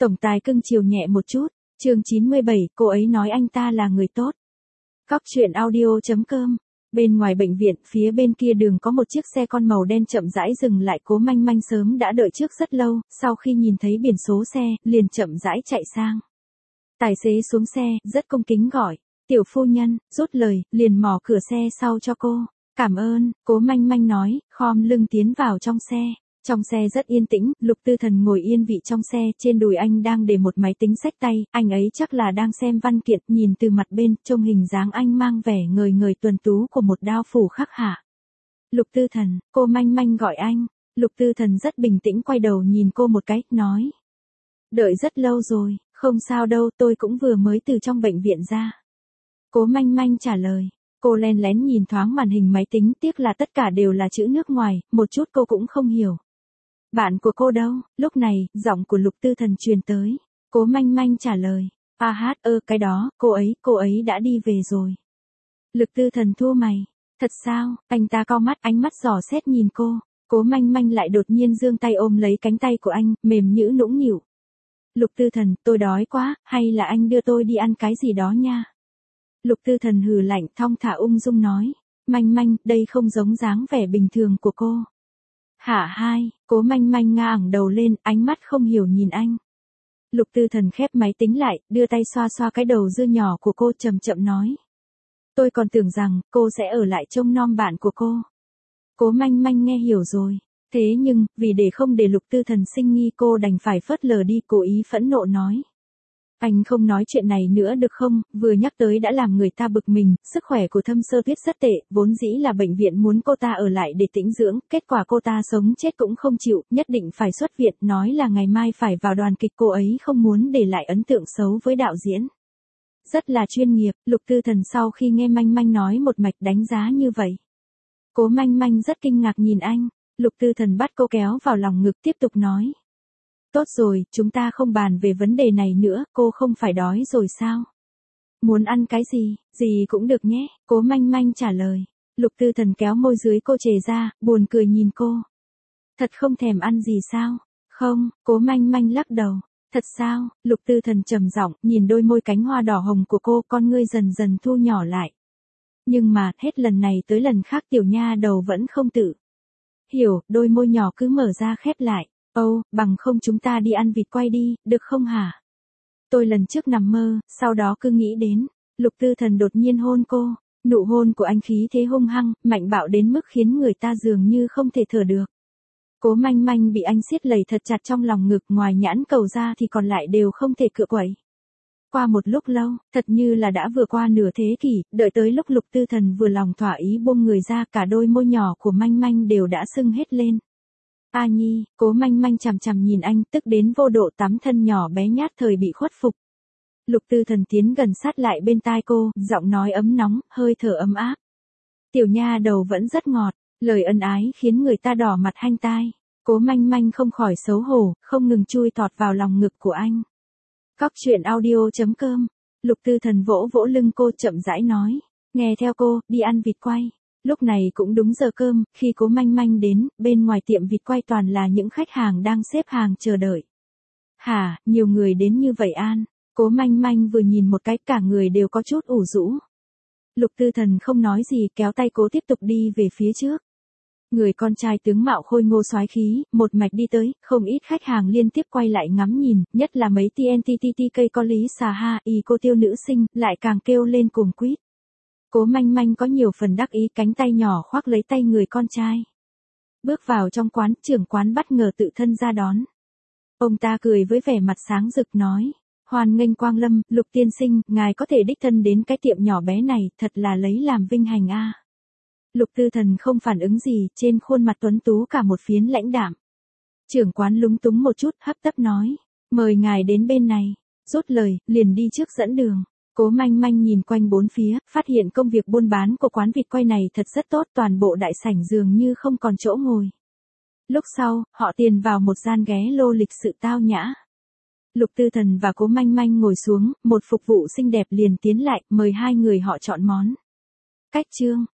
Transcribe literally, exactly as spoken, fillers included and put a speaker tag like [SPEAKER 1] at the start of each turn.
[SPEAKER 1] Tổng tài cưng chiều nhẹ một chút. Chương chín mươi bảy, cô ấy nói anh ta là người tốt. Cóc truyện audio chấm com. Bên ngoài bệnh viện, phía bên kia đường có một chiếc xe con màu đen chậm rãi dừng lại. Cố Manh Manh sớm đã đợi trước rất lâu, sau khi nhìn thấy biển số xe, liền chậm rãi chạy sang. Tài xế xuống xe, rất cung kính gọi, tiểu phu nhân, rút lời, liền mò cửa xe sau cho cô. Cảm ơn, Cố Manh Manh nói, khom lưng tiến vào trong xe. Trong xe rất yên tĩnh, Lục Tư Thần ngồi yên vị trong xe, trên đùi anh đang để một máy tính xách tay, anh ấy chắc là đang xem văn kiện, nhìn từ mặt bên, trông hình dáng anh mang vẻ ngời ngời tuần tú của một đao phủ khắc hạ. Lục Tư Thần, cô Manh Manh gọi anh. Lục Tư Thần rất bình tĩnh quay đầu nhìn cô một cái, nói. Đợi rất lâu rồi, không sao đâu, tôi cũng vừa mới từ trong bệnh viện ra. Cố Manh Manh trả lời. Cô len lén nhìn thoáng màn hình máy tính, tiếc là tất cả đều là chữ nước ngoài, một chút cô cũng không hiểu. Bạn của cô đâu? Lúc này, giọng của Lục Tư Thần truyền tới. Cố Manh Manh trả lời. A hát ơ cái đó, cô ấy, cô ấy đã đi về rồi. Lục Tư Thần thua mày. Thật sao? Anh ta cau mắt, ánh mắt dò xét nhìn cô. Cố Manh Manh lại đột nhiên giương tay ôm lấy cánh tay của anh, mềm nhũ nũng nịu. Lục Tư Thần, tôi đói quá, hay là anh đưa tôi đi ăn cái gì đó nha. Lục Tư Thần hừ lạnh, thong thả ung dung nói. Manh Manh, đây không giống dáng vẻ bình thường của cô. Hả hai, Cố Manh Manh ngả ngẩng đầu lên, ánh mắt không hiểu nhìn anh. Lục Tư Thần khép máy tính lại, đưa tay xoa xoa cái đầu dưa nhỏ của cô, chậm chậm nói. Tôi còn tưởng rằng, cô sẽ ở lại trông nom bạn của cô. Cố Manh Manh nghe hiểu rồi. Thế nhưng, vì để không để Lục Tư Thần sinh nghi, cô đành phải phớt lờ đi, cố ý phẫn nộ nói. Anh không nói chuyện này nữa được không, vừa nhắc tới đã làm người ta bực mình, sức khỏe của Thâm Sơ Tuyết rất tệ, vốn dĩ là bệnh viện muốn cô ta ở lại để tĩnh dưỡng, kết quả cô ta sống chết cũng không chịu, nhất định phải xuất viện, nói là ngày mai phải vào đoàn kịch, cô ấy không muốn để lại ấn tượng xấu với đạo diễn. Rất là chuyên nghiệp, Lục Tư Thần sau khi nghe Manh Manh nói một mạch đánh giá như vậy. Cố Manh Manh rất kinh ngạc nhìn anh, Lục Tư Thần bắt cô kéo vào lòng ngực tiếp tục nói. Tốt rồi, chúng ta không bàn về vấn đề này nữa, cô không phải đói rồi sao? Muốn ăn cái gì, gì cũng được nhé, Cố Manh Manh trả lời. Lục Tư Thần kéo môi dưới cô chề ra, buồn cười nhìn cô. Thật không thèm ăn gì sao? Không, Cố Manh Manh lắc đầu. Thật sao? Lục Tư Thần trầm giọng, nhìn đôi môi cánh hoa đỏ hồng của cô, con ngươi dần dần thu nhỏ lại. Nhưng mà, hết lần này tới lần khác tiểu nha đầu vẫn không tự hiểu, đôi môi nhỏ cứ mở ra khép lại. Âu, oh, bằng không chúng ta đi ăn vịt quay đi, được không hả? Tôi lần trước nằm mơ, sau đó cứ nghĩ đến. Lục Tư Thần đột nhiên hôn cô, nụ hôn của anh khí thế hung hăng, mạnh bạo đến mức khiến người ta dường như không thể thở được. Cố Manh Manh bị anh siết lầy thật chặt trong lòng ngực, ngoài nhãn cầu ra thì còn lại đều không thể cựa quậy. Qua một lúc lâu, thật như là đã vừa qua nửa thế kỷ, đợi tới lúc Lục Tư Thần vừa lòng thỏa ý buông người ra, cả đôi môi nhỏ của Manh Manh đều đã sưng hết lên. A Nhi, Cố Manh Manh chằm chằm nhìn anh, tức đến vô độ, tắm thân nhỏ bé nhát thời bị khuất phục. Lục Tư Thần tiến gần sát lại bên tai cô, giọng nói ấm nóng, hơi thở ấm áp. Tiểu nha đầu vẫn rất ngọt, lời ân ái khiến người ta đỏ mặt hanh tai. Cố Manh Manh không khỏi xấu hổ, không ngừng chui tọt vào lòng ngực của anh. Cóc truyện audio chấm com. Lục Tư Thần vỗ vỗ lưng cô, chậm rãi nói. Nghe theo cô, đi ăn vịt quay. Lúc này cũng đúng giờ cơm, khi Cố Manh Manh đến, bên ngoài tiệm vịt quay toàn là những khách hàng đang xếp hàng chờ đợi. Hả, nhiều người đến như vậy An? Cố Manh Manh vừa nhìn một cái, cả người đều có chút ủ rũ. Lục Tư Thần không nói gì, kéo tay cô tiếp tục đi về phía trước. Người con trai tướng mạo khôi ngô soái khí, một mạch đi tới, không ít khách hàng liên tiếp quay lại ngắm nhìn, nhất là mấy tê en tê tê tê cây có lý xà ha, y cô tiêu nữ sinh, lại càng kêu lên cuồng quýt. Cố Manh Manh có nhiều phần đắc ý, cánh tay nhỏ khoác lấy tay người con trai. Bước vào trong quán, trưởng quán bất ngờ tự thân ra đón. Ông ta cười với vẻ mặt sáng rực nói. Hoan nghênh quang lâm, Lục tiên sinh, ngài có thể đích thân đến cái tiệm nhỏ bé này, thật là lấy làm vinh hành a. À. Lục Tư Thần không phản ứng gì, trên khuôn mặt tuấn tú cả một phiến lãnh đạm. Trưởng quán lúng túng một chút, hấp tấp nói. Mời ngài đến bên này. Rút lời, liền đi trước dẫn đường. Cố Manh Manh nhìn quanh bốn phía, phát hiện công việc buôn bán của quán vịt quay này thật rất tốt, toàn bộ đại sảnh dường như không còn chỗ ngồi. Lúc sau, họ tiền vào một gian ghé lô lịch sự tao nhã. Lục Tư Thần và Cố Manh Manh ngồi xuống, một phục vụ xinh đẹp liền tiến lại, mời hai người họ chọn món. Cách chương,